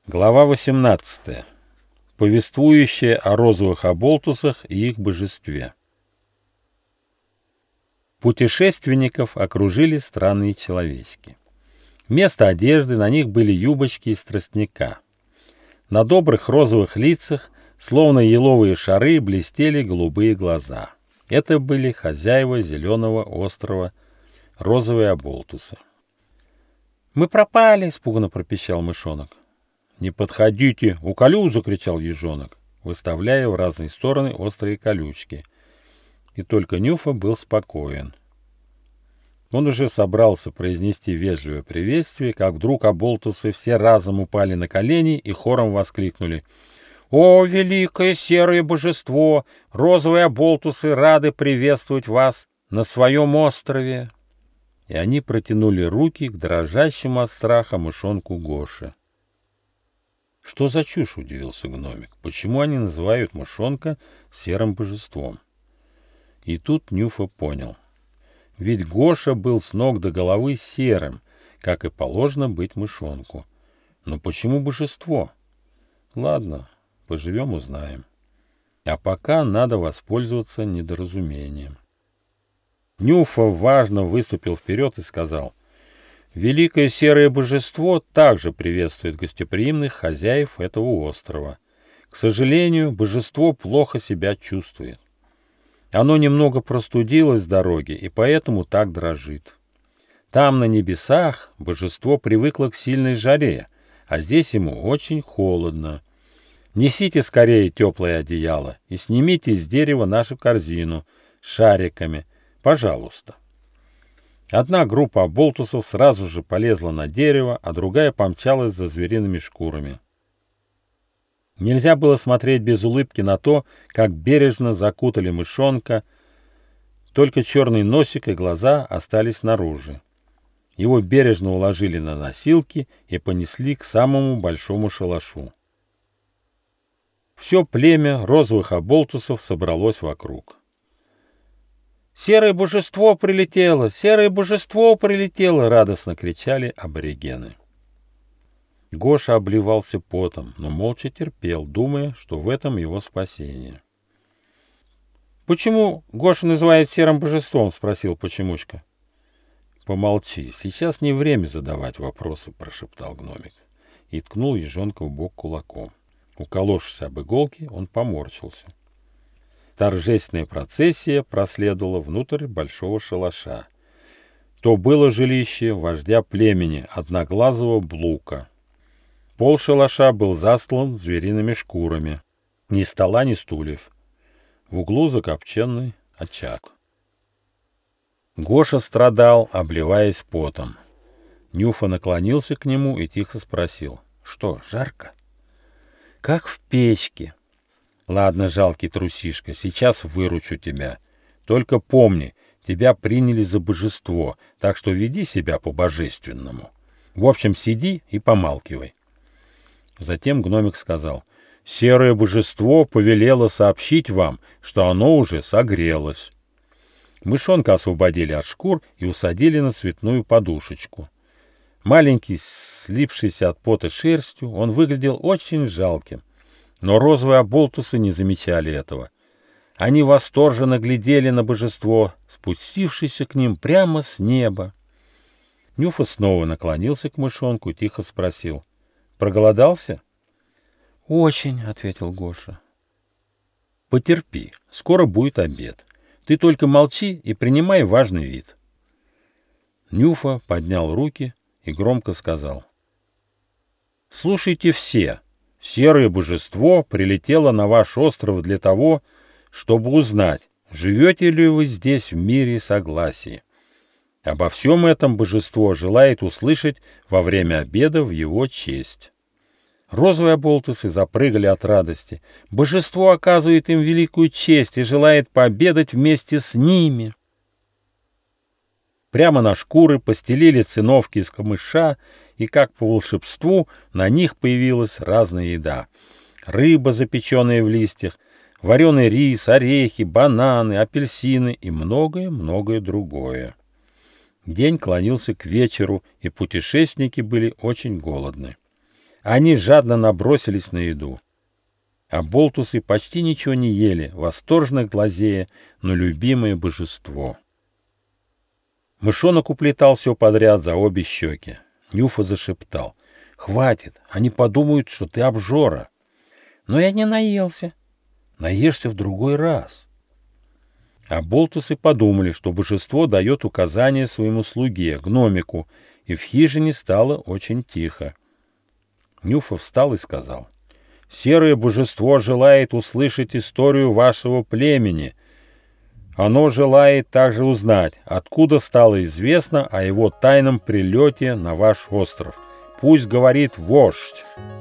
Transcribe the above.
Глава 18. Повествующая о розовых оболтусах и их божестве. Путешественников окружили странные человечки. Вместо одежды на них были юбочки из тростника. На добрых розовых лицах, словно еловые шары, блестели голубые глаза. Это были хозяева зеленого острова, розовые оболтусы. «Мы пропали!» — испуганно пропищал мышонок. «Не подходите! Уколю!» — закричал ежонок, выставляя в разные стороны острые колючки. И только Нюфа был спокоен. Он уже собрался произнести вежливое приветствие, как вдруг оболтусы все разом упали на колени и хором воскликнули: «О, великое серое божество! Розовые оболтусы рады приветствовать вас на своем острове!» И они протянули руки к дрожащему от страха мышонку Гоше. «Что за чушь?» — удивился гномик. «Почему они называют мышонка серым божеством?» И тут Нюфа понял. Ведь Гоша был с ног до головы серым, как и положено быть мышонку. Но почему божество? Ладно, поживем — узнаем. А пока надо воспользоваться недоразумением. Нюфа важно выступил вперед и сказал: «Великое серое божество также приветствует гостеприимных хозяев этого острова. К сожалению, божество плохо себя чувствует. Оно немного простудилось с дороги и поэтому так дрожит. Там, на небесах, божество привыкло к сильной жаре, а здесь ему очень холодно. Несите скорее теплое одеяло и снимите с дерева нашу корзину с шариками, пожалуйста». Одна группа оболтусов сразу же полезла на дерево, а другая помчалась за звериными шкурами. Нельзя было смотреть без улыбки на то, как бережно закутали мышонка, только черный носик и глаза остались снаружи. Его бережно уложили на носилки и понесли к самому большому шалашу. Все племя розовых оболтусов собралось вокруг. «Серое божество прилетело! Серое божество прилетело!» — радостно кричали аборигены. Гоша обливался потом, но молча терпел, думая, что в этом его спасение. «Почему Гоша называет серым божеством?» — спросил Почемучка. «Помолчи, сейчас не время задавать вопросы», — прошептал гномик и ткнул ежонка в бок кулаком. Уколовшись об иголки, он поморщился. Торжественная процессия проследовала внутрь большого шалаша. То было жилище вождя племени Одноглазого Блука. Пол шалаша был застлан звериными шкурами. Ни стола, ни стульев. В углу закопченный очаг. Гоша страдал, обливаясь потом. Нюфа наклонился к нему и тихо спросил: «Что, жарко?» «Как в печке». «Ладно, жалкий трусишка, сейчас выручу тебя. Только помни, тебя приняли за божество, так что веди себя по-божественному. В общем, сиди и помалкивай». Затем гномик сказал: «Серое божество повелело сообщить вам, что оно уже согрелось». Мышонка освободили от шкур и усадили на цветную подушечку. Маленький, слипшийся от пота шерстью, он выглядел очень жалким. Но розовые оболтусы не замечали этого. Они восторженно глядели на божество, спустившееся к ним прямо с неба. Нюфа снова наклонился к мышонку и тихо спросил: «Проголодался?» «Очень», — ответил Гоша. «Потерпи, скоро будет обед. Ты только молчи и принимай важный вид». Нюфа поднял руки и громко сказал: «Слушайте все. Серое божество прилетело на ваш остров для того, чтобы узнать, живете ли вы здесь в мире и согласии. Обо всем этом божество желает услышать во время обеда в его честь». Розовые оболтусы запрыгали от радости. Божество оказывает им великую честь и желает пообедать вместе с ними. Прямо на шкуры постелили циновки из камыша, и, как по волшебству, на них появилась разная еда. Рыба, запеченная в листьях, вареный рис, орехи, бананы, апельсины и многое-многое другое. День клонился к вечеру, и путешественники были очень голодны. Они жадно набросились на еду. А болтусы почти ничего не ели, восторженно глазея на любимое божество. Мышонок уплетал все подряд за обе щеки. Нюфа зашептал: «Хватит, они подумают, что ты обжора». «Но я не наелся». «Наешься в другой раз». А болтусы подумали, что божество дает указания своему слуге, гномику, и в хижине стало очень тихо. Нюфа встал и сказал: «Серое божество желает услышать историю вашего племени. Оно желает также узнать, откуда стало известно о его тайном прилете на ваш остров. Пусть говорит вождь».